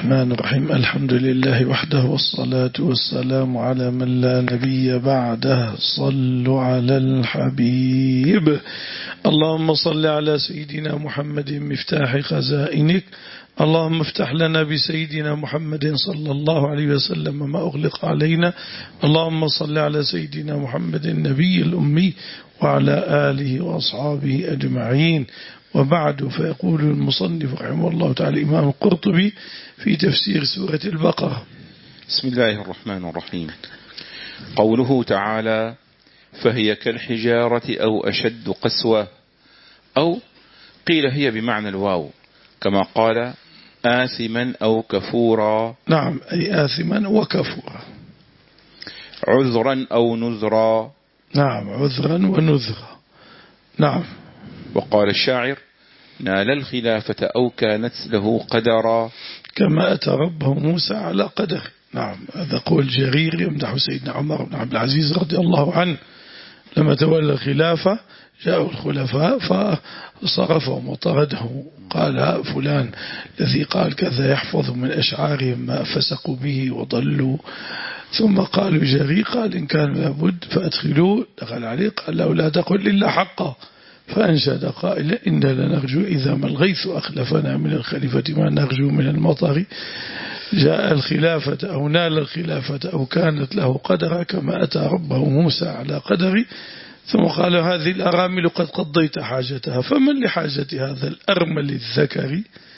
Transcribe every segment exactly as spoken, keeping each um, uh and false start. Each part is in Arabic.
الرحمن الرحيم. الحمد لله وحده والصلاة والسلام على من لا نبي بعده. صلوا على الحبيب. اللهم صل على سيدنا محمد مفتاح خزائنك. اللهم افتح لنا بسيدنا محمد صلى الله عليه وسلم ما أغلق علينا. اللهم صل على سيدنا محمد النبي الأمي وعلى آله وأصحابه أجمعين. وبعد، فيقول المصنف رحمه الله تعالى الإمام القرطبي في تفسير سورة البقرة: بسم الله الرحمن الرحيم. قوله تعالى: فهي كالحجارة أو أشد قسوة، أو قيل هي بمعنى الواو كما قال آثما أو كفورا. نعم، أي آثما وكفورا. عذرا أو نذرا. نعم، عذرا ونذرا. نعم. وقال الشاعر: نال الخلافة أو كانت له قدرا، كما أتى ربه موسى على قدر. نعم، هذا قول جرير يمدح سيدنا عمر بن عبد العزيز رضي الله عنه لما تولى الخلافة. جاءوا الخلفاء فصرفهم وطرده، قال فلان الذي قال كذا يحفظ من أشعارهم ما فسقوا به وضلوا. ثم قالوا جرير قال إن كان لابد فأدخلوه، دخل عليه قال له لا تقل إلا حقا، فأنشد قائلا إنا لنرجو إذا ما الغيث أخلفنا من الخليفة ما نرجو من المطر. جاء الخلافة أو نال الخلافة أو كانت له قدر كما أتى ربه موسى على قدر. ثم قال هذه الأرامل قد قضيت حاجتها، فمن لحاجة هذا الأرمل الذكر؟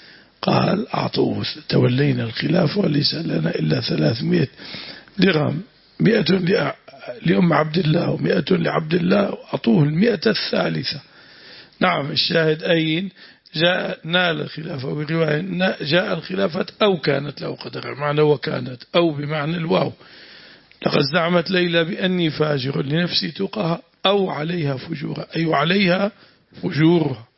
قال أعطوه، تولينا الخلافة وليس لنا إلا ثلاثمائة درهم، مئة لأم عبد الله ومئة لعبد الله، وأعطوه المئة الثالثة. نعم، الشاهد أين جاء نال الخلافة، ورواية جاء الخلافة أو كانت له قدر، معنى وكانت أو بمعنى الواو. لقد زعمت ليلى بأني فاجر لنفسي تقاها أو عليها فجورها، أي عليها فجورها.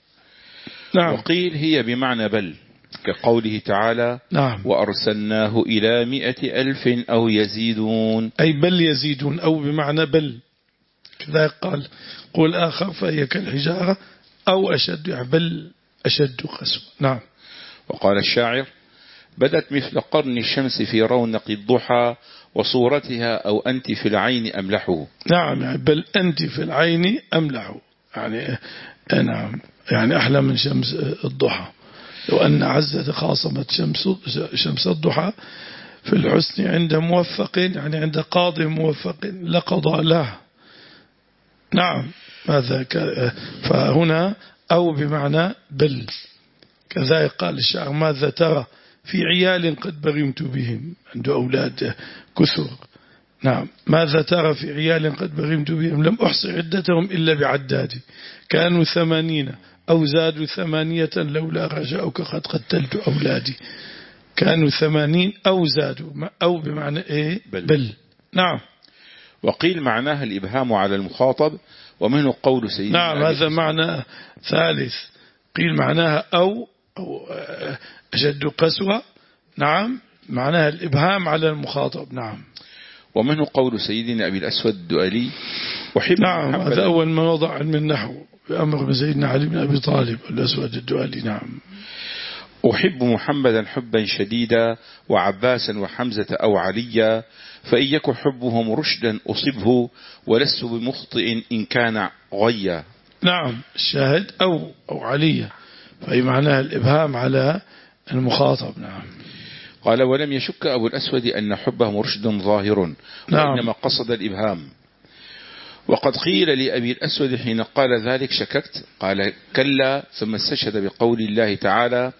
نعم. وقيل هي بمعنى بل، كقوله تعالى: نعم. وأرسلناه إلى مئة ألف أو يزيدون، أي بل يزيدون، أو بمعنى بل. كذا قال قول آخر فهي كالحجارة أو أشد، يعني بل أشد قسوة. نعم. وقال الشاعر: بدت مثل قرن الشمس في رونق الضحى وصورتها أو أنت في العين أملحه. نعم، يعني بل أنت في العين أملحه، يعني نعم، يعني أحلى من شمس الضحى. لو أن عزة خاصمت شمس شمس الضحى في الحسن عند موفق، يعني عند قاضي موفق لقضى له. نعم، ماذا فهنا أو بمعنى بل. كذلك قال الشاعر: ماذا ترى في عيال قد برمت بهم، عنده أولاد كثر. نعم، ماذا ترى في عيال قد برمت بهم لم أحصي عدتهم إلا بعدادي، كانوا ثمانين أو زادوا ثمانية لولا رجاؤك قد قتلت أولادي. كانوا ثمانين أو زادوا، أو بمعنى إيه؟ بل. بل. نعم. وقيل معناها الإبهام على المخاطب، ومنه قول سيدنا. نعم، هذا معنى ثالث. قيل معناها أو, أو أشد قسوة. نعم، معناها الإبهام على المخاطب. نعم. ومنه قول سيدنا أبي الأسود الدؤلي: أحب نعم، هذا أول ما وضع علم النحو بأمر سيدنا علي بن أبي طالب الأسود الدؤلي. نعم. أحب محمدا حبا شديدا وعباسا وحمزة أو عليا، فإن يك حبهم رشدا أصبه ولست بمخطئ إن كان غيا. نعم، الشاهد أو أو عليا، فأي معناها الإبهام على المخاطب. نعم. قال: ولم يشك أبو الأسود أن حبهم رشد ظاهر، نعم. وإنما قصد الإبهام. وقد قيل لأبي الأسود حين قال ذلك: شككت؟ قال: كلا. ثم استشهد بقول الله تعالى: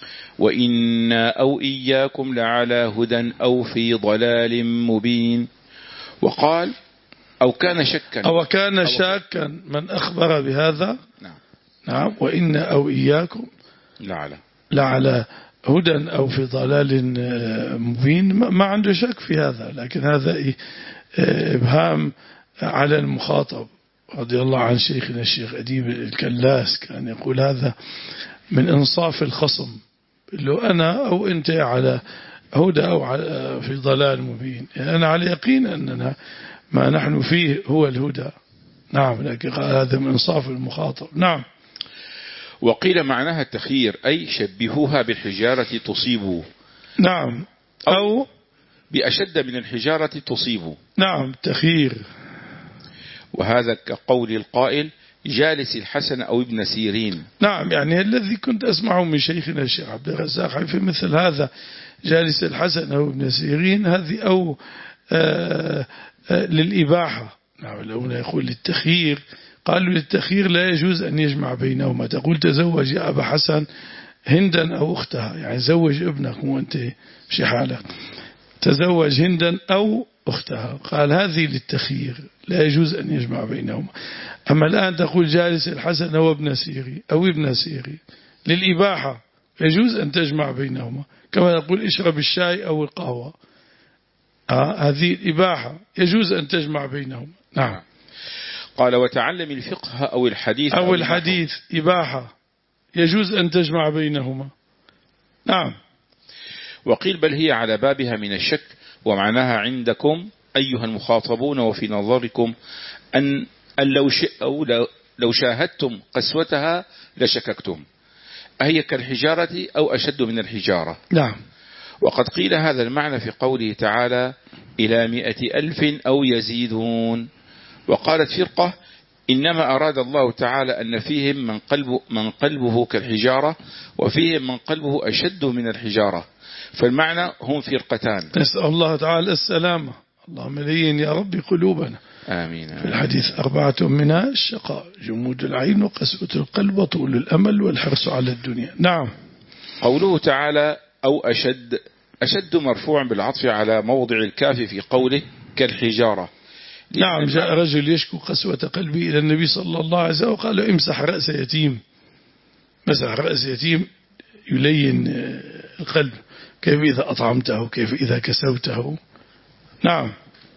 وإنا أو إياكم لعلى هدى أو في ضلال مبين. وقال: أو كان شكا، أو كان شاكا من أخبر بهذا. نعم. نعم. وإنا أو إياكم لعلى لعلى هدى أو في ضلال مبين، ما عنده شك في هذا، لكن هذا إبهام على المخاطب. رضي الله عن شيخنا الشيخ أديب الكلاس كان يقول هذا من إنصاف الخصم، لو أنا أو أنت على هدى أو على في ضلال مبين، يعني أنا على يقين أننا ما نحن فيه هو الهدى. نعم، لكن قال هذا من إنصاف المخاطب. نعم. وقيل معناها التخيير، أي شبهوها بالحجارة تصيبوا، نعم. أو, أو بأشد من الحجارة تصيب. نعم تخيير. وهذا كقول القائل جالس الحسن أو ابن سيرين. نعم يعني الذي كنت أسمعه من شيخنا الشيخ عبد الرزاق في مثل هذا جالس الحسن أو ابن سيرين هذه أو آآ آآ للإباحة. نعم لو يقول للتخيير قالوا للتخيير لا يجوز أن يجمع بينهما. تقول تزوج يا أبا حسن هندا أو أختها يعني زوج ابنك وأنت مش حالك تزوج هندا أو أختها قال هذه للتخيير لا يجوز أن يجمع بينهما. أما الآن تقول جالس الحسن أو ابن سيري أو ابن سيري للإباحة يجوز أن تجمع بينهما كما نقول اشرب الشاي أو القهوة آه هذه الإباحة يجوز أن تجمع بينهما. نعم. قال وتعلم الفقه أو الحديث أو الحديث إباحة يجوز أن تجمع بينهما. نعم. وقيل بل هي على بابها من الشك ومعناها عندكم أيها المخاطبون وفي نظركم أن, أن لو, أو لو شاهدتم قسوتها لشككتم أهي كالحجارة أو أشد من الحجارة. نعم. وقد قيل هذا المعنى في قوله تعالى إلى مئة ألف أو يزيدون. وقالت فرقة إنما أراد الله تعالى أن فيهم من, قلب من قلبه كالحجارة وفيهم من قلبه أشد من الحجارة فالمعنى هم فرقتان. نسأل الله تعالى السلامة. اللهم لين يا رب قلوبنا. آمين. في الحديث أربعة منها الشقاء جمود العين وقسوة القلب وطول الأمل والحرص على الدنيا. نعم. قوله تعالى أو أشد أشد مرفوع بالعطف على موضع الكاف في قوله كالحجارة. نعم. جاء رجل يشكو قسوة قلبي إلى النبي صلى الله عليه وسلم وقال له امسح رأس يتيم. مسح رأس يتيم يلين القلب كيف إذا أطعمته كيف إذا كسوته. نعم.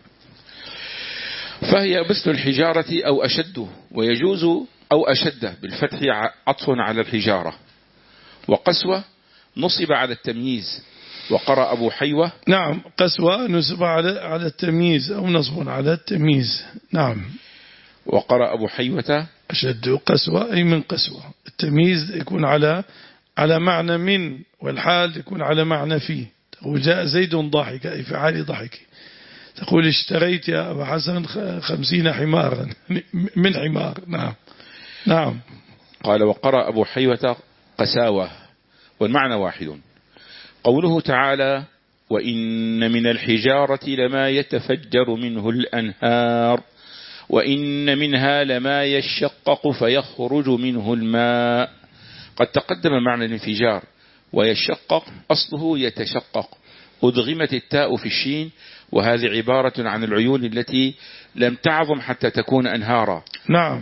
فهي مثل الحجارة أو أشد ويجوز أو أشد بالفتح عطف على الحجارة. وقسوة نصب على التمييز وقرأ أبو حيوة. نعم. قسوة نصب على على التمييز أو نصب على التمييز. نعم. وقرأ أبو حيوة أشد قسوة أي من قسوة. التمييز يكون على على معنى من والحال يكون على معنى فيه. تقول جاء زيد ضاحك أي في حال ضحك. تقول اشتريت يا أبا حسن خمسين حمارا من حمار. نعم. نعم. قال وقرأ أبو حيوة قساوة والمعنى واحد. قوله تعالى وإن من الحجارة لما يتفجر منه الأنهار وإن منها لما يشقق فيخرج منه الماء. قد تقدم معنى الانفجار ويشقق أصله يتشقق أدغمت التاء في الشين وهذه عبارة عن العيون التي لم تعظم حتى تكون أنهارا. نعم.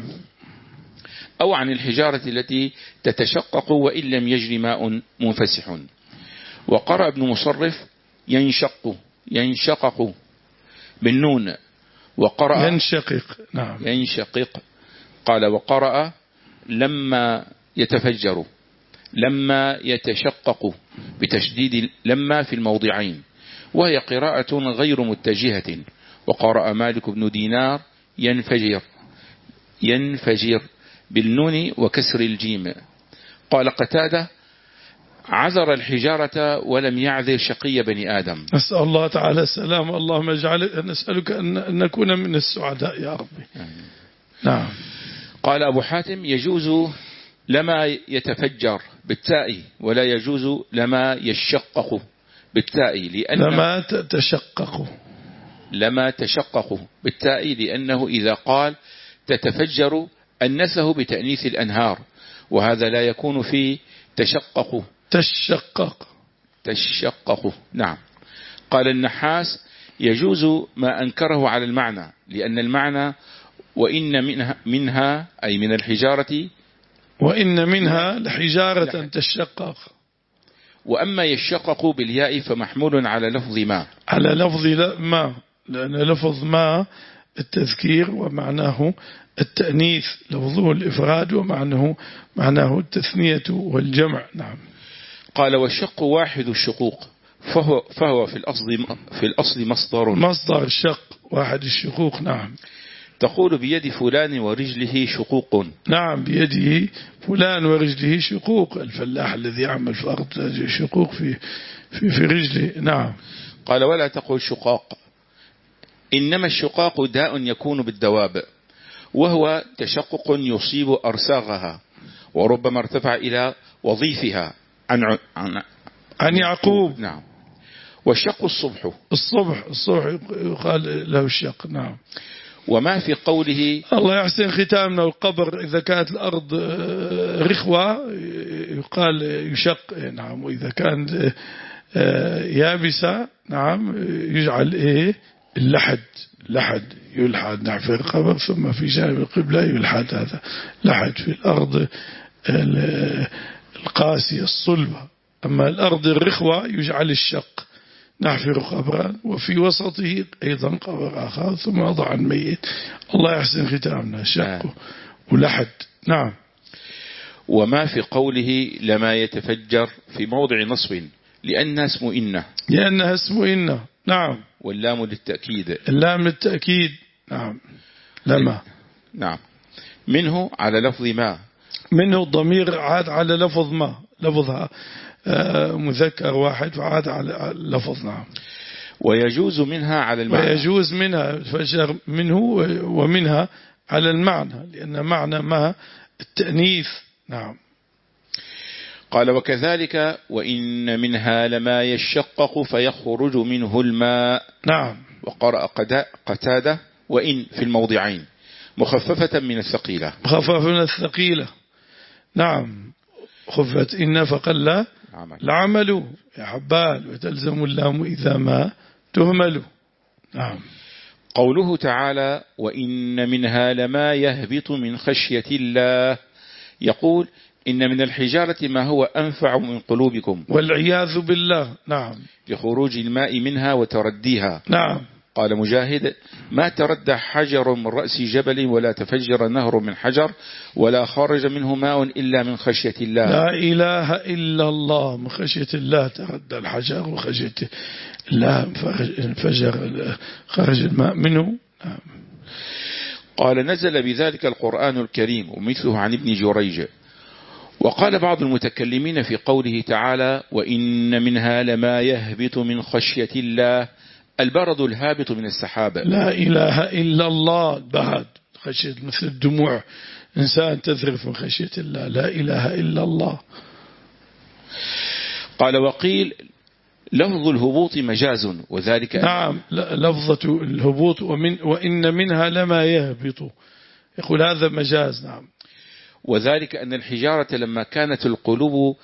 أو عن الحجارة التي تتشقق وإن لم يجري ماء منفسح. وقرأ ابن مصرف ينشق ينشقق بالنون وقرأ ينشقق. نعم. ينشقق. قال وقرأ لما يتفجر لما يتشقق بتشديد لما في الموضعين وهي قراءة غير متجهة. وقرأ مالك بن دينار ينفجر ينفجر بالنون وكسر الجيم. قال قتادة عذر الحجارة ولم يعذر شقي بني آدم. نسأل الله تعالى السلام. اللهم اجعل نسألك أن نكون من السعداء يا ربي. نعم. قال أبو حاتم يجوز لما يتفجر بالتاء ولا يجوز لما يشقق بالتاء لأن لما تشقق لما تشقق بالتاء لأنه إذا قال تتفجر أنسه بتأنيث الأنهار وهذا لا يكون في تشقق تشقق تشقق. نعم. قال النحاس يجوز ما أنكره على المعنى لأن المعنى وإن منها, منها أي من الحجارة وإن منها لحجارة تشقق. وأما يشقق بالياء فمحمول على لفظ ما على لفظ ما لأن لفظ ما التذكير ومعناه التأنيث لفظه الإفراد ومعناه معناه التثنية والجمع. نعم. قال والشق واحد الشقوق فهو, فهو في الأصل في الأصل مصدر مصدر الشق واحد الشقوق. نعم. تقول بيد فلان ورجله شقوق. نعم. بيده فلان ورجله شقوق. الفلاح الذي يعمل في أرض شقوق في في, في رجله. نعم. قال ولا تقل شقاق، إنما الشقاق داء يكون بالدواب، وهو تشقق يصيب أرساغها، وربما ارتفع إلى وظيفها عن عن, عن يعقوب. نعم. والشق الصبح، الصبح الصبح يقال له الشق. نعم. وما في قوله الله يحسن ختامنا. القبر إذا كانت الأرض رخوة يقال يشق. نعم. وإذا كانت يابسة نعم يجعل إيه اللحد، لحد يلحد. نعم. في القبر ثم في جانب القبلة يلحد، هذا لحد في الأرض القاسية الصلبة. أما الأرض الرخوة يجعل الشق، نحفر قبرا وفي وسطه أيضا قبر آخر ثم وضع الميت. الله يحسن ختامنا. شق ولحد. نعم. وما في قوله لما يتفجر في موضع نصب لأنها اسم إنه، لأنها اسم إنه. نعم. واللام للتأكيد، اللام للتأكيد. نعم. لما. نعم. منه على لفظ ما، منه الضمير عاد على لفظ ما، لفظها مذكر واحد وعاد على لفظ. نعم. ويجوز منها على المعنى، ويجوز منها فجر منه ومنها على المعنى، لأن معنى ما التأنيث. نعم. قال وكذلك وإن منها لما يشقق فيخرج منه الماء. نعم. وقرأ قتادة وإن في الموضعين مخففة من الثقيلة، مخففة من الثقيلة. نعم. خفت إن فقل العمل يا حبال، وتلزم اللام إذا ما تهمل. نعم. قوله تعالى وإن منها لما يهبط من خشية الله، يقول إن من الحجارة ما هو أنفع من قلوبكم والعياذ بالله. نعم. لخروج الماء منها وترديها. نعم. قال مجاهد ما تردى حجر من رأس جبل ولا تفجر نهر من حجر ولا خرج منه ماء إلا من خشية الله. لا إله إلا الله. من خشية الله تردى الحجر، وخشية الله انفجر خرج الماء منه. نعم. قال نزل بذلك القرآن الكريم ومثله عن ابن جريج. وقال بعض المتكلمين في قوله تعالى وإن منها لما يهبط من خشية الله البرد الهابط من السحاب. لا إله إلا الله. البرد خشية مثل الدموع، إنسان تذرف من خشية الله. لا إله إلا الله. قال وقيل لفظ الهبوط مجاز، وذلك نعم لفظة الهبوط ومن وإن منها لما يهبط، يقول هذا مجاز. نعم. وذلك أن الحجارة لما كانت القلوب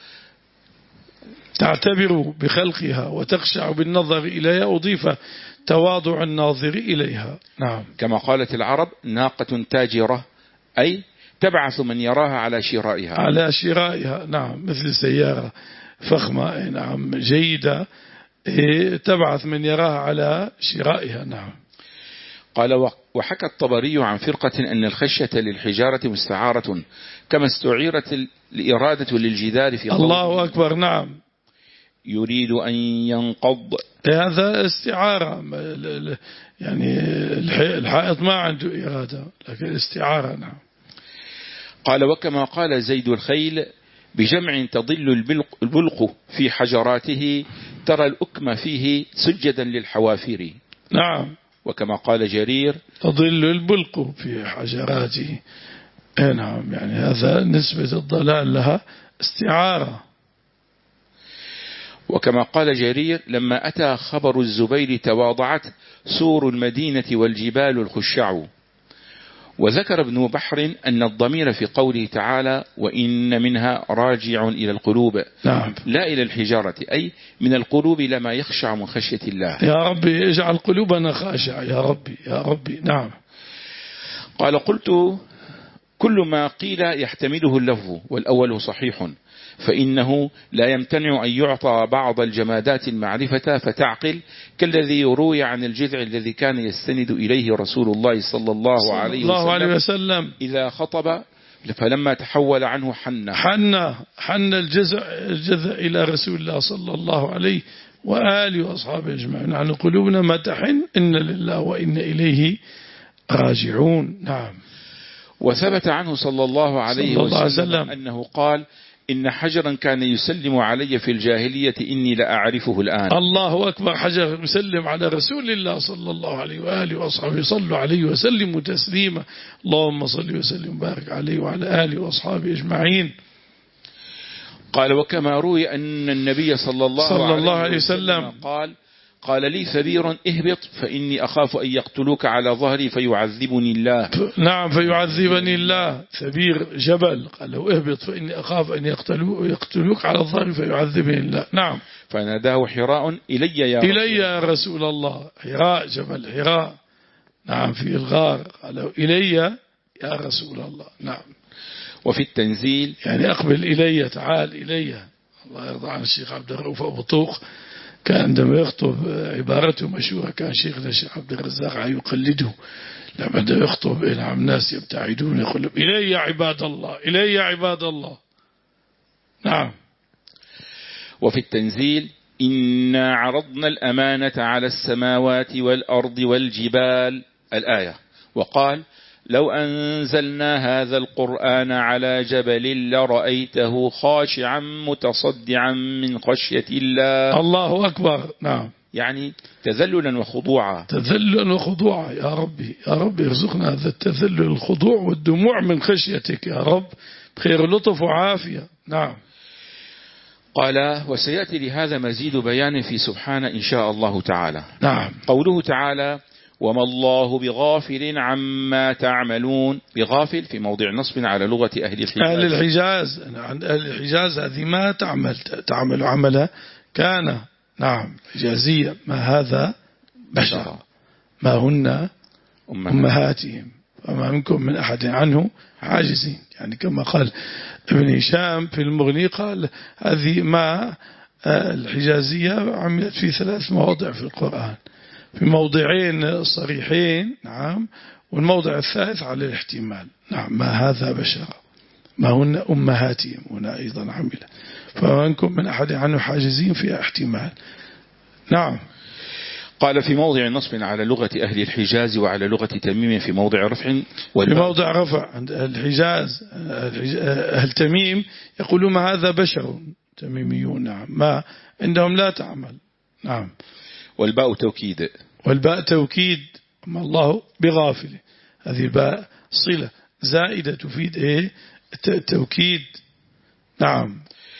تعتبر بخلقها وتخشع بالنظر إليها أضيف تواضع الناظر إليها. نعم. كما قالت العرب ناقة تاجرة، أي تبعث من يراها على شرائها، على شرائها. نعم. مثل سيارة فخمة. نعم. جيدة تبعث من يراها على شرائها. نعم. قال وحكى الطبري عن فرقة أن الخشية للحجارة مستعارة كما استعيرت الإرادة للجدار في قوله الله أكبر. نعم. يريد أن ينقض، هذا استعارة، يعني الحائط ما عنده إرادة لكن استعارة. نعم. قال وكما قال زيد الخيل بجمع تضل البلق في حجراته ترى الأكم فيه سجدا للحوافر. نعم. وكما قال جرير تضل البلق في حجراته. نعم. يعني هذا نسبة الضلال لها استعارة. وكما قال جرير لما أتى خبر الزبير تواضعت سور المدينة والجبال الخشع. وذكر ابن بحر أن الضمير في قوله تعالى وإن منها راجع إلى القلوب. نعم. لا إلى الحجارة، أي من القلوب لما يخشع من خشية الله. يا ربي اجعل قلوبنا خاشعة يا ربي يا ربي. نعم. قال قلت كل ما قيل يحتمله اللفظ، والأول صحيح، فإنه لا يمتنع أن يعطى بعض الجمادات المعرفة فتعقل، كالذي يروي عن الجذع الذي كان يستند إليه رسول الله صلى الله عليه وسلم, الله عليه وسلم إذا خطب فلما تحول عنه حنى حنى حنى الجذع الجذع إلى رسول الله صلى الله عليه وآله وأصحابه أجمعين. عن قلوبنا ما تحن إن لله وإن إليه راجعون. نعم. وثبت عنه صلى الله عليه صلى الله وسلم عليه وسلم أنه قال إن حجرا كان يسلم علي في الجاهلية إني لأعرفه الآن. الله أكبر. حجر يسلم على رسول الله صلى الله عليه وآله وأصحابه، صلوا عليه وسلموا تسليما. اللهم صل وسلم وبارك عليه وعلى آله وأصحابه أجمعين. قال وكما روي أن النبي صلى الله, صلى الله عليه عليه وسلم, وسلم قال قال لي ثبير اهبط فإني أخاف أن يقتلوك على ظهري فيعذبني الله. نعم فيعذبني الله. ثبير جبل قال له اهبط فإني أخاف أن يقتلوك على ظهري فيعذبني الله. نعم. فناداه حراء إلي يا رسول, إلي يا رسول الله. حراء جبل حراء نعم في الغار قال له إلي يا رسول الله. نعم. وفي التنزيل يعني أقبل إلي، تعال إلي. الله يرضى عن الشيخ عبد الرؤوف أبو طوق كان عندما يخطب عبارته مشهورة، كان شيخنا الشيخ عبد الرزاق يقلده لما يخطب إلى الناس يبتعدون يقول إلي يا عباد الله، إلي يا عباد الله. نعم. وفي التنزيل إنا عرضنا الأمانة على السماوات والأرض والجبال الآية. وقال لو أنزلنا هذا القرآن على جبل لرأيته خاشعا متصدعا من خشية الله. الله أكبر. نعم. يعني تذللا وخضوعا. تذللا وخضوعا يا ربي، يا رب ارزقنا هذا التذلل الخضوع والدموع من خشيتك يا رب، بخير لطف وعافية. نعم. قال وسيأتي لهذا مزيد بيان في سبحانه إن شاء الله تعالى. نعم. قوله تعالى وما الله بغافل عما تعملون. بغافل في موضع نصب على لغة أهل الحجاز. أهل الحجاز عند أهل الحجاز هذه ما تعمل تعمل عملها كان. نعم حجازية. ما هذا بشر ما هن أمهاتهم وما منكم من أحد عنه حاجزين. يعني كما قال ابن هشام في المغني قال هذه ما الحجازية عملت في ثلاث مواضع في القرآن، في موضعين صريحين. نعم. والموضع الثالث على الاحتمال. نعم. ما هذا بشر ما هن أمهاتهم هنا أيضا عمل، فمنكم من أحد عنه حاجزين فيها احتمال. نعم. قال في موضع نصب على لغة أهل الحجاز وعلى لغة تميم في موضع رفع. في موضع رفع عند أهل الحجاز. أهل تميم يقولون ما هذا بشر تميميون. نعم. ما عندهم لا تعمل. نعم. والباء توكيد. والباء توكيد. ما الله بغافل. هذه الباء صلة زائدة تفيد ايه التوكيد. نعم.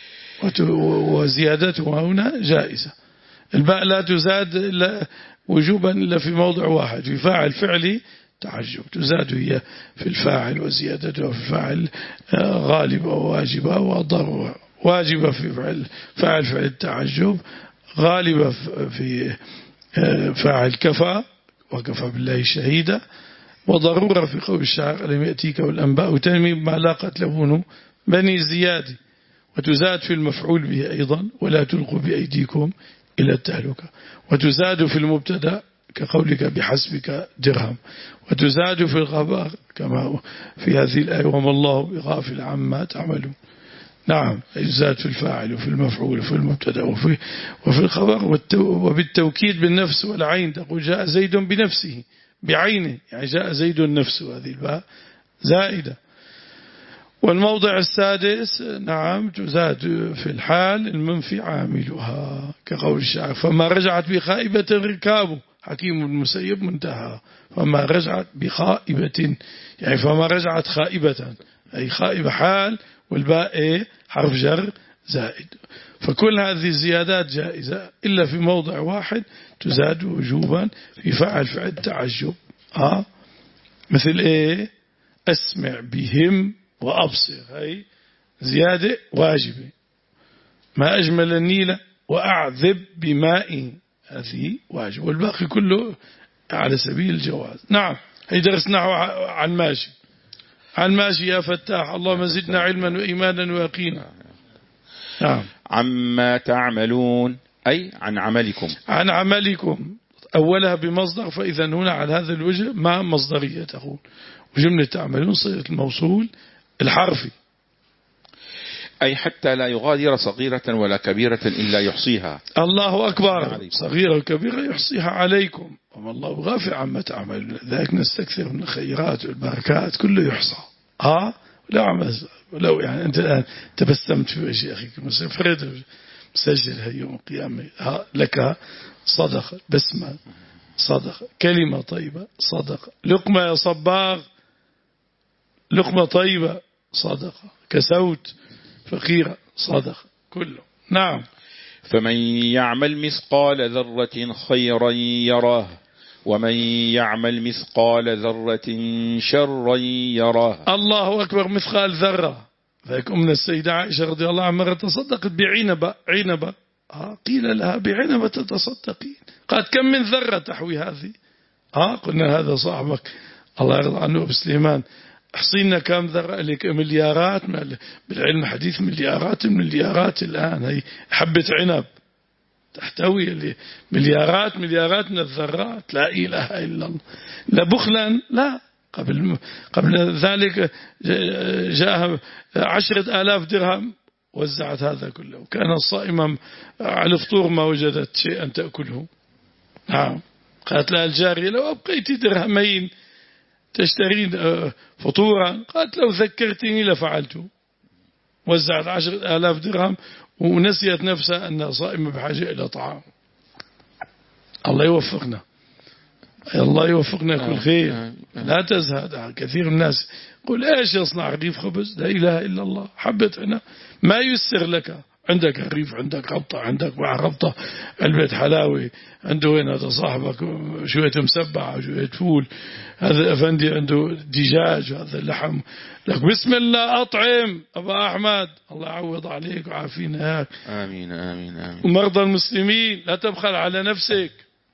وزيادتها هنا جائزة. الباء لا تزاد إلا وجوبا إلا في موضع واحد، في فاعل فعلي تعجب تزاد هي في الفاعل، وزيادتها في الفاعل غالبة وواجبة وضرورة. واجبة في فعل فاعل فعل التعجب، غالبة في فاعل كفى وكفى بالله شهيدا، وضرورة في قول الشاعر لم يأتيك والأنباء تنمي ما لاقت لبون بني زياد. وتزاد في المفعول به أيضا ولا تلقوا بأيديكم إلى التهلكة. وتزاد في المبتدا كقولك بحسبك درهم. وتزاد في الخبر كما في هذه الآية وما الله بغافل عما تعملون. نعم. يزاد في الفاعل وفي المفعول وفي المبتدا وفي, وفي الخبر. وبالتوكيد بالنفس والعين تقول جاء زيد بنفسه بعينه، يعني جاء زيد نفسه، هذه الباء زائدة. والموضع السادس نعم تزاد في الحال المنفي عاملها كقول الشاعر فما رجعت بخائبة ركابه حكيم المسيب منتهى. فما رجعت بخائبة يعني فما رجعت خائبة أي خائبة حال، والباء إيه حرف جر زائد. فكل هذه الزيادات جائزة إلا في موضع واحد تزاد وجوبا في فعل فعل تعجب. آه مثل إيه أسمع بهم وأبصر، هاي زيادة واجبة. ما أجمل النيل وأعذب بماء، هذه واجب. والباقي كله على سبيل الجواز. نعم. هي درسنا عن ماشي عن ماشي يا فتاح. اللهم زدنا علما وإيمانا ويقينا. نعم. عما تعملون أي عن عملكم. عن عملكم أولها بمصدر، فإذا هنا على هذا الوجه ما مصدرية تقول. وجملة تعملون صيغة الموصول الحرفي، أي حتى لا يغادر صغيرة ولا كبيرة إلا يحصيها. الله أكبر. صغيرة وكبيرة يحصيها عليكم وما الله غافل عما تعملون. ذلك نستكثر من الخيرات والبركات كله يحصى. آه لو عمل لو يعني أنت الآن تبسمت في وجه أخيك مسافرت مسجل هي يوم القيامة لك صدقة بسمة صدقة كلمة طيبة صدقة لقمة يا صباغ لقمة طيبة صدقة كسوت فقيرة صدقة كله. نعم. فمن يعمل مثقال ذرة خيرا يراه ومن يعمل مثقال ذرة شرا يراه. الله أكبر. مثقال ذرة. ذلك أمنا السيدة عائشة رضي الله عنها مرة تصدقت بعنبة عنبة آه قيل لها بعنبة تتصدقين؟ قالت كم من ذرة تحوي هذه؟ آه قلنا هذا صاحبك الله يرضى عنه أبو سليمان احصينا كم ذرة لك مليارات بالعلم الحديث مليارات المليارات الآن هي حبة عنب تحتوي مليارات مليارات من الذرات. لا إله إلا الله. لا بخلا لا قبل قبل ذلك جاء عشرة آلاف درهم وزعت هذا كله وكان الصائمة على الفطور ما وجدت شيئا تأكله. نعم. قالت لها الجارية لو أبقيت درهمين تشترين فطورا قالت لو ذكرتني لفعلته. وزعت عشرة آلاف درهم ونسيت نفسها أنها صائمة بحاجة إلى طعام. الله يوفقنا الله يوفقنا كل خير. لا تزهد. كثير من الناس يقول ايش يصنع رغيف خبز؟ لا إله إلا الله. حبة هنا ما يسر لك عندك رغيف عندك ربطة عندك مع ربطة علبة حلاوي عنده وين هذا صاحبك شوية مسبعة شوية فول هذا أفندي عنده دجاج هذا اللحم لك بسم الله أطعم أبا أحمد الله يعوض عليك وعافينا هيك. آمين آمين آمين. ومرضى المسلمين لا تبخل على نفسك.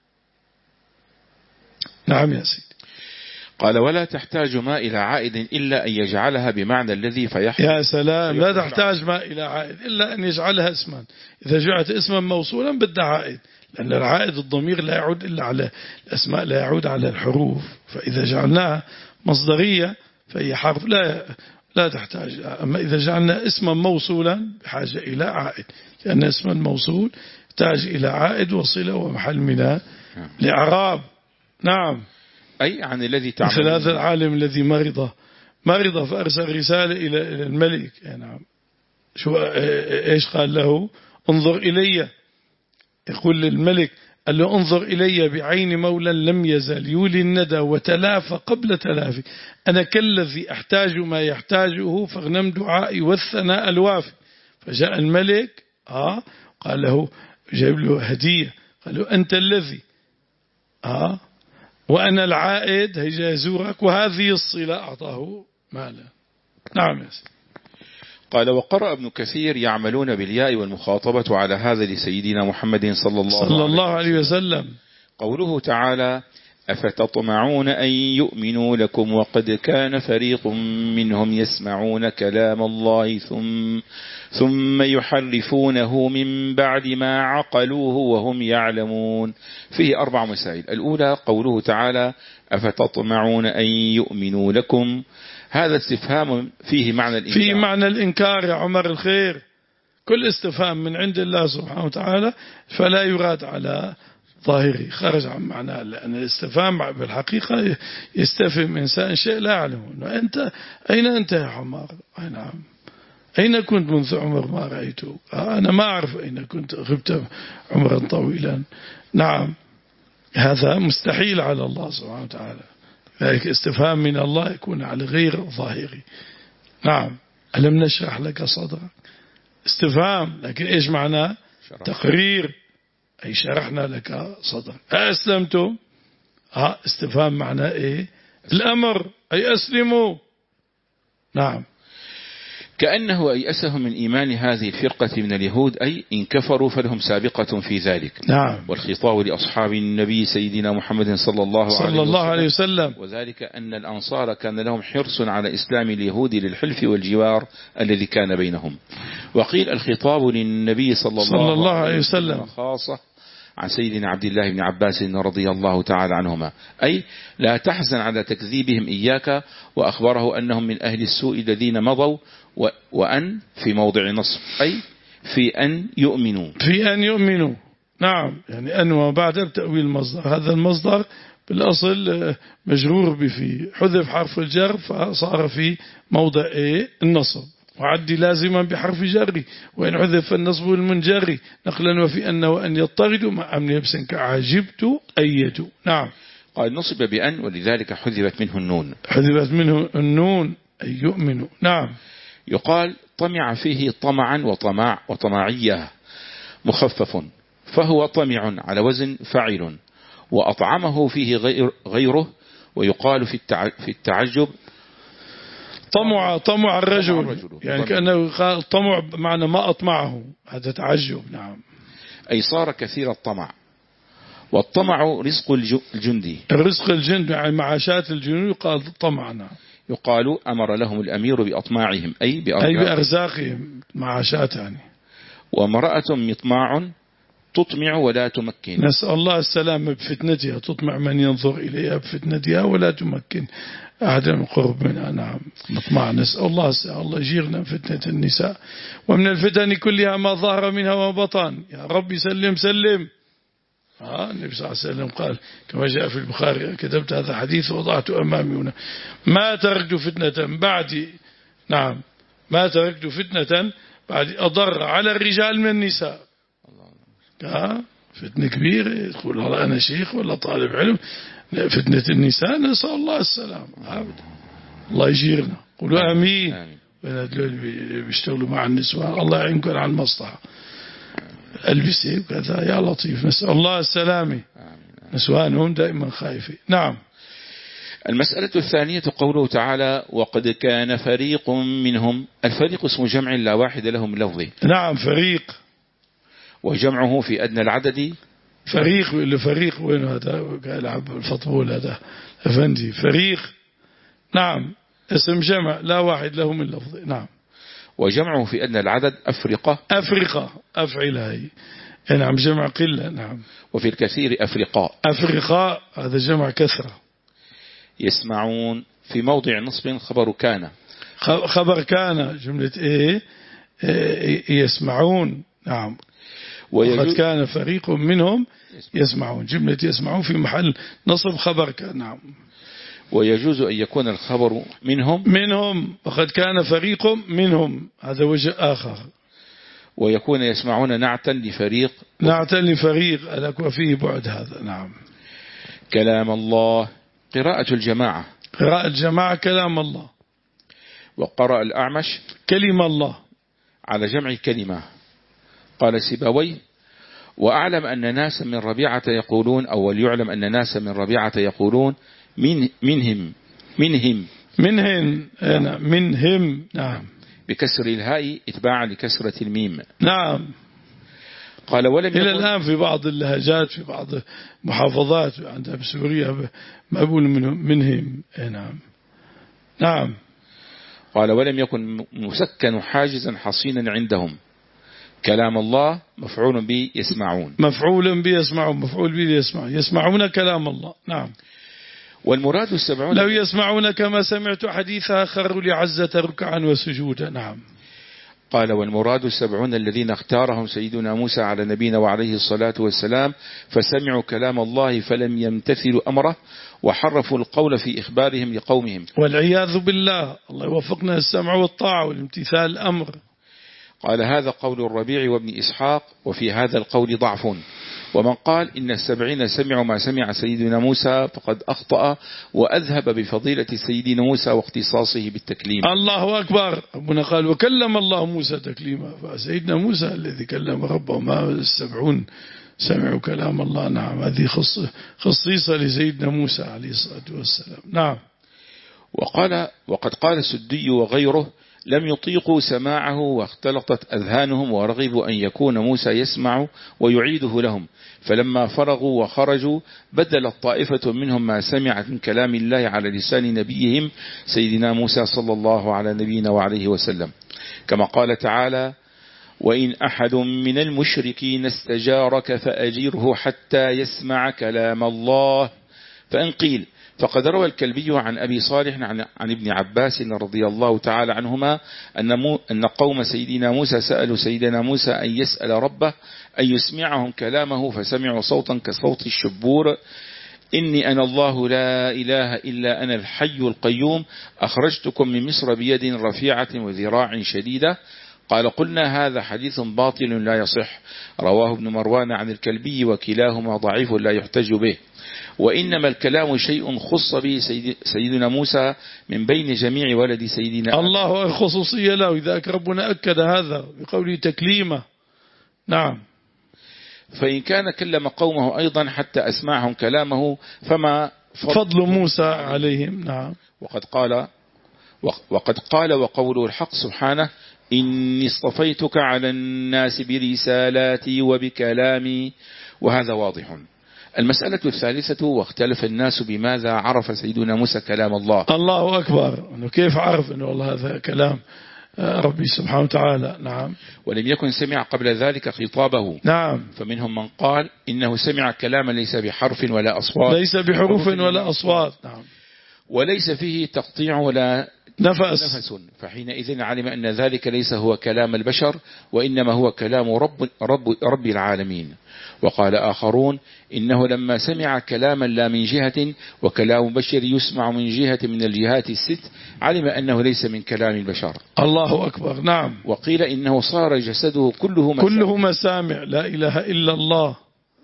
نعم يا سيدي. قال ولا تحتاج ما إلى عائد إلا أن يجعلها بمعنى الذي فيحصل. يا سلام. لا تحتاج ما إلى عائد إلا أن يجعلها اسما. إذا جعلت اسما موصولا بدها عائد لأن العائد الضمير لا يعود إلا على الأسماء لا يعود على الحروف. فإذا جعلناها مصدرية فهي حرف لا لا تحتاج. أما إذا جعلنا اسما موصولا بحاجة إلى عائد لأن اسما موصول يحتاج إلى عائد وصلة ومحل من الإعراب. نعم. أي عن الذي تعمل. مثل هذا العالم الذي مرض مرض فأرسل رسالة إلى الملك. نعم. شو إيش قال له؟ انظر إلي. يقول للملك قال له انظر إلي بعين مولى لم يزل يولي الندى وتلافى قبل تلافي أنا كالذي أحتاج ما يحتاجه فاغنم دعائي والثناء الوافي. فجاء الملك آه قال له جايب له هدية قال له أنت الذي آه وأنا العائد هيجا يزورك وهذه الصلة أعطاه مالا. نعم يا سيدي. قال وقرأ ابن كثير يعملون بالياء والمخاطبة على هذا لسيدنا محمد صلى الله, صلى الله عليه وسلم. قوله تعالى أفتطمعون أن يؤمنوا لكم وقد كان فريق منهم يسمعون كلام الله ثم, ثم يحرفونه من بعد ما عقلوه وهم يعلمون. فيه أربع مسائل. الأولى قوله تعالى أفتطمعون أن يؤمنوا لكم هذا استفهام فيه معنى الإنكار. فيه معنى الإنكار يا عمر الخير. كل استفهام من عند الله سبحانه وتعالى فلا يراد على ظاهري خرج عن معناه لأن الاستفهام بالحقيقة يستفهم إنسان شيء لا يعلمه. أنت أين أنت يا عمر؟ نعم. أين كنت منذ عمر ما رأيته؟ أنا ما أعرف أين كنت غبت عمرا طويلا. نعم. هذا مستحيل على الله سبحانه وتعالى. ذلك استفهام من الله يكون على غير ظاهري. نعم. ألم نشرح لك صدرك؟ استفهام لكن إيش معناه؟ تقرير أي شرحنا لك صدرك. أسلمتم؟ ها استفهام معناه إيه؟ الأمر أي أسلموا. نعم. كأنه أيأسهم من إيمان هذه الفرقة من اليهود أي إن كفروا فلهم سابقة في ذلك. نعم. والخطاب لأصحاب النبي سيدنا محمد صلى الله, صلى الله عليه وسلم. وذلك أن الأنصار كان لهم حرص على إسلام اليهود للحلف والجوار الذي كان بينهم. وقيل الخطاب للنبي صلى الله, صلى الله عليه وسلم خاصة عن سيدنا عبد الله بن عباس رضي الله تعالى عنهما أي لا تحزن على تكذيبهم إياك وأخبره أنهم من أهل السوء الذين مضوا وأن في موضع نصب أي في أن يؤمنوا في أن يؤمنوا. نعم، يعني أنوى بعد بتأويل المصدر. هذا المصدر بالأصل مجرور بفي، حذف حرف الجر فصار في موضع إيه النصب، وعدي لازما بحرف جري، وإن حذف النصب المنجري نقلا وفي أنه وأن يضطرد مع أمن يبس كعجبت أيت. نعم. قال نصب بأن ولذلك حذفت منه النون. حذفت منه النون أي يؤمن. نعم. يقال طمع فيه طمعا وطمع وطمعية مخفف، فهو طمع على وزن فعل، وأطعمه فيه غير غيره، ويقال في التعجب طمع طمع الرجل, الرجل يعني كأنه قال طمع معنى ما أطمعه، هذا تعجب. نعم. أي صار كثير الطمع. والطمع رزق الجندي، الرزق الجند يعني معاشات الجنود يقال طمعنا. يقال أمر لهم الأمير بأطماعهم أي بأرزاقهم, أي بأرزاقهم معاشات يعني. وامرأة مطماع تطمع ولا تمكن. نسأل الله السلام بفتنتها، تطمع من ينظر إليها بفتنتها ولا تمكن أحد من قرب منها. نعم مطمع. نسأل الله السلام. الله يجيرنا فتنة النساء، ومن الفتن كلها ما ظهر منها وما بطن. يا رب سلم سلم. آه النبي صلى الله عليه وسلم قال كما جاء في البخاري، كتبت هذا حديث وضعته أمامي هنا: ما تركت فتنة بعد نعم ما تركت فتنة بعد أضر على الرجال من النساء. آه فتنة كبيرة، يقول والله أنا شيخ ولا طالب علم، فتنة النساء نسأل الله السلام. الله يجيرنا. قولوا آمين. بيشتغلوا مع النسوان الله يعينكم على المصلحة. البسي وكذا يا لطيف، نسأل الله السلامة. نسوانهم دائما خايفين. نعم. المسألة الثانية قوله تعالى: وقد كان فريق منهم. الفريق اسم جمع لا واحد له من لفظه. نعم فريق، وجمعه في أدنى العدد فريق. اللي فريق وين هذا؟ يلعب الفطبول هذا أفندي. فريق نعم اسم جمع لا واحد له من لفظه. نعم. وجمعه في أدنى العدد أفرقة. أفرقة أفعل هاي. نعم جمع قلة. نعم. وفي الكثير أفرقاء. أفرقاء هذا جمع كثرة. يسمعون في موضع نصب خبر كان. خبر كان جملة إيه, إيه يسمعون. نعم. وقد كان فريق منهم يسمعون، جملة يسمعون في محل نصب خبر كان. نعم. ويجوز أن يكون الخبر منهم منهم وقد كان فريق منهم، هذا وجه آخر. ويكون يسمعون نعتا لفريق. نعتا لفريق ألك وفيه بعد هذا. نعم. كلام الله قراءة الجماعة. قراءة الجماعة كلام الله. وقرأ الأعمش كلمة الله على جمع كلمة. قال سيبويه: وأعلم أن ناسا من ربيعة يقولون، أو وليعلم أن ناسا من ربيعة يقولون من منهم منهم منهم نعم. منهم. نعم. بكسر الهاء اتباعا لكسرة الميم. نعم. قال ولم إلى الآن في بعض اللهجات في بعض محافظات عندها بسوريا ما يقول منهم منهم. نعم. نعم. قال ولم يكن مسكن حاجزا حصينا عندهم. كلام الله مفعول به يسمعون. مفعول به يسمعون، مفعول به يسمعون، يسمعون كلام الله. نعم. والمراد السبعون. لو يسمعون كما سمعت حديثها خروا لعزة ركعا وسجودا. نعم. قال والمراد السبعون الذين اختارهم سيدنا موسى على نبينا وعليه الصلاة والسلام، فسمعوا كلام الله فلم يمتثلوا أمره وحرفوا القول في إخبارهم لقومهم. والعياذ بالله. الله يوفقنا السمع والطاعة والامتثال الأمر. قال هذا قول الربيع وابن إسحاق، وفي هذا القول ضعف. ومن قال إن السبعين سمعوا ما سمع سيدنا موسى فقد أخطأ وأذهب بفضيلة سيدنا موسى واختصاصه بالتكليم. الله أكبر. ربنا قال وكلم الله موسى تكليما، فسيدنا موسى الذي كلم ربه، ما السبعون سمعوا كلام الله. نعم. هذه خصيصة لسيدنا موسى عليه الصلاة والسلام. نعم. وقال وقد قال السدي وغيره لم يطيقوا سماعه واختلطت أذهانهم ورغبوا أن يكون موسى يسمع ويعيده لهم، فلما فرغوا وخرجوا بدلت طائفة منهم ما سمعت من كلام الله على لسان نبيهم سيدنا موسى صلى الله على نبينا وعليه وسلم، كما قال تعالى: وإن أحد من المشركين استجارك فأجره حتى يسمع كلام الله، فإن قيل فقد روى الكلبي عن أبي صالح عن, عن ابن عباس رضي الله تعالى عنهما أن, مو أن قوم سيدنا موسى سألوا سيدنا موسى أن يسأل ربه أن يسمعهم كلامه، فسمعوا صوتا كصوت الشبور: إني أنا الله لا إله إلا أنا الحي القيوم أخرجتكم من مصر بيد رفيعة وذراع شديدة. قال: قلنا هذا حديث باطل لا يصح، رواه ابن مروان عن الكلبي، وكلاهما ضعيف لا يحتج به، وإنما الكلام شيء خص به سيدنا موسى من بين جميع ولد سيدنا الله الخصوصية له، إذا ربنا أكد هذا بقوله تكليمه. نعم. فإن كان كلم قومه أيضا حتى أسمعهم كلامه فما فضل موسى عليهم. نعم. وقد قال وقد قال وقوله الحق سبحانه: إني اصطفيتك على الناس برسالاتي وبكلامي. وهذا واضح. المسألة الثالثة: واختلف الناس بماذا عرف سيدنا موسى كلام الله. الله أكبر، أنه كيف عرف أنه والله هذا كلام ربي سبحانه وتعالى. نعم. ولم يكن سمع قبل ذلك خطابه. نعم. فمنهم من قال إنه سمع كلاما ليس بحرف ولا أصوات، ليس بحروف ولا أصوات. نعم. وليس فيه تقطيع ولا نفس. نفس، فحينئذ علم أن ذلك ليس هو كلام البشر، وإنما هو كلام رب, رب, رب العالمين. وقال آخرون إنه لما سمع كلاما لا من جهة وكلام بشر يسمع من جهة من الجهات الست علم أنه ليس من كلام البشر. الله أكبر. نعم. وقيل إنه صار جسده كله مسامع, كله مسامع لا إله إلا الله،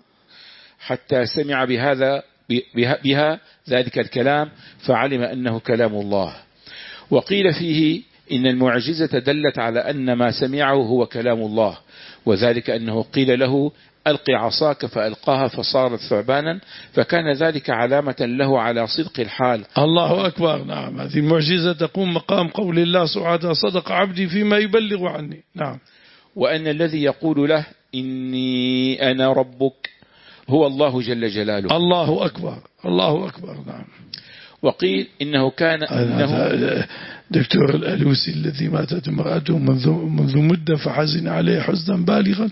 حتى سمع بهذا بها, بها ذلك الكلام فعلم أنه كلام الله. وقيل فيه إن المعجزة دلت على أن ما سمعه هو كلام الله، وذلك أنه قيل له: ألق عصاك، فألقاها فصارت ثعبانا، فكان ذلك علامة له على صدق الحال. الله أكبر. نعم. هذه المعجزة تقوم مقام قول الله سبحانه: صدق عبدي فيما يبلغ عني. نعم. وأن الذي يقول له إني أنا ربك هو الله جل جلاله. الله أكبر. الله أكبر. نعم. وقيل إنه كان إنه دكتور الألوسي الذي ماتت امرأته منذ, منذ مدة فحزن عليه حزنا بالغا،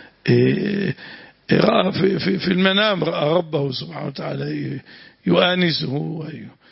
رأى في, في, في المنام رأى ربه سبحانه وتعالى يؤانسه.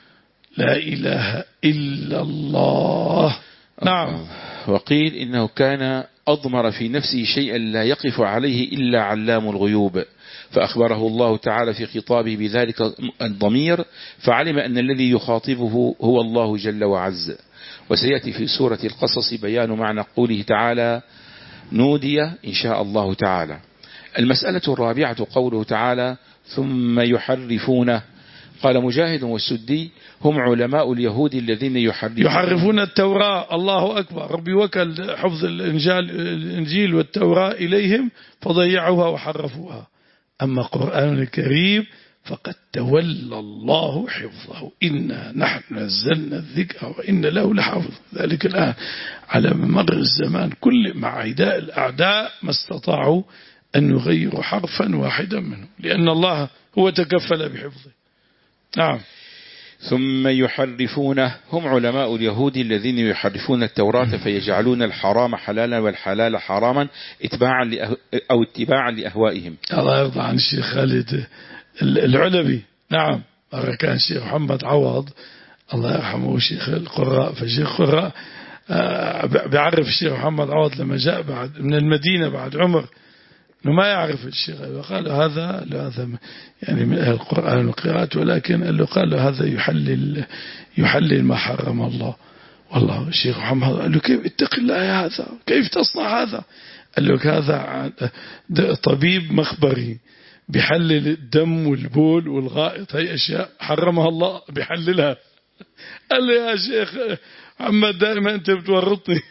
لا إله إلا الله. نعم. وقيل إنه كان أضمر في نفسه شيئا لا يقف عليه إلا علام الغيوب، فأخبره الله تعالى في خطابه بذلك الضمير، فعلم أن الذي يخاطبه هو الله جل وعز. وسيأتي في سورة القصص بيان معنى قوله تعالى: نودي إن شاء الله تعالى. المسألة الرابعة قوله تعالى: ثم يحرفونه. قال مجاهد والسدي: هم علماء اليهود الذين يحرفون, يحرفون التوراة. الله أكبر. ربي وكل حفظ الإنجيل والتوراة إليهم فضيعوها وحرفوها. أما القرآن الكريم فقد تولى الله حفظه، إنا نحن نزلنا الذكر وإن له لحافظ. ذلك الآن على مر الزمان كل مع عداء الأعداء ما استطاعوا أن يغيروا حرفا واحدا منه، لأن الله هو تكفل بحفظه. نعم. ثم يحرفونه. هم علماء اليهود الذين يحرفون التوراة فيجعلون الحرام حلالا والحلال حراما اتباعا لأه... أو اتباعا لأهوائهم. الله يرضى عن الشيخ خالد العلبي. نعم. مرة كان الشيخ محمد عوض الله يرحمه شيخ القراء، فالشيخ القراء بيعرف الشيخ محمد عوض لما جاء بعد من المدينة بعد عمر إنه ما يعرف الشيخ، قال هذا هذا يعني من أهل القرآن والقراءات، ولكن قال له قال له هذا يحلل يحلل ما حرم الله. والله الشيخ محمد قال له: كيف اتق الله يا هذا، كيف تصنع هذا؟ قال له: هذا طبيب مخبري بيحلل الدم والبول والغائط، هي أشياء حرمها الله بيحللها. قال له: يا شيخ محمد دائما أنت بتورطني،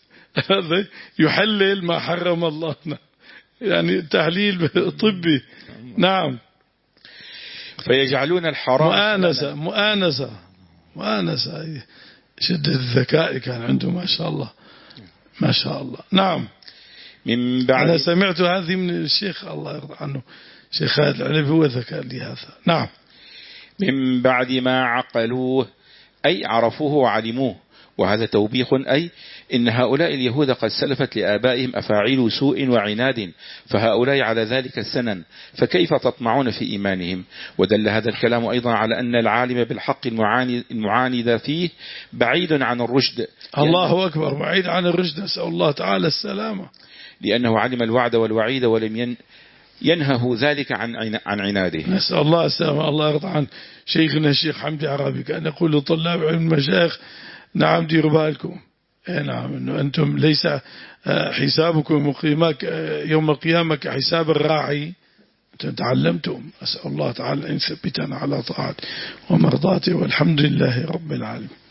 هذا يحلل ما حرم الله، يعني تحليل طبي. نعم. فيجعلون الحرام مؤانسة مؤانسة مؤانسة شدة الذكاء كان عنده ما شاء الله ما شاء الله. نعم. من بعد أنا سمعت هذه من الشيخ الله يرضى عنه شيخ خالد العلبي، هو ذكر لي هذا. نعم. من بعد ما عقلوه أي عرفوه وعلموه، وهذا توبيخ، أي إن هؤلاء اليهود قد سلفت لآبائهم أفاعيل سوء وعناد، فهؤلاء على ذلك السنن، فكيف تطمعون في إيمانهم؟ ودل هذا الكلام أيضا على أن العالم بالحق المعاند فيه بعيد عن الرشد. الله أكبر، بعيد عن الرشد، نسأل الله تعالى السلامة، لأنه علم الوعد والوعيد ولم ين ينهه ذلك عن عن عناده. نسأل الله السلامة. الله يرضى عن شيخنا الشيخ حمدي عرابي، كان يقول لطلاب علم المشايخ نعم ديروا بالكم، نعم إنه أنتم ليس حسابكم مقيمك يوم القيامة كحساب الراعي، تعلمتم. أسأل الله تعالى أن يثبتنا على طاعته ومرضاته، والحمد لله رب العالمين.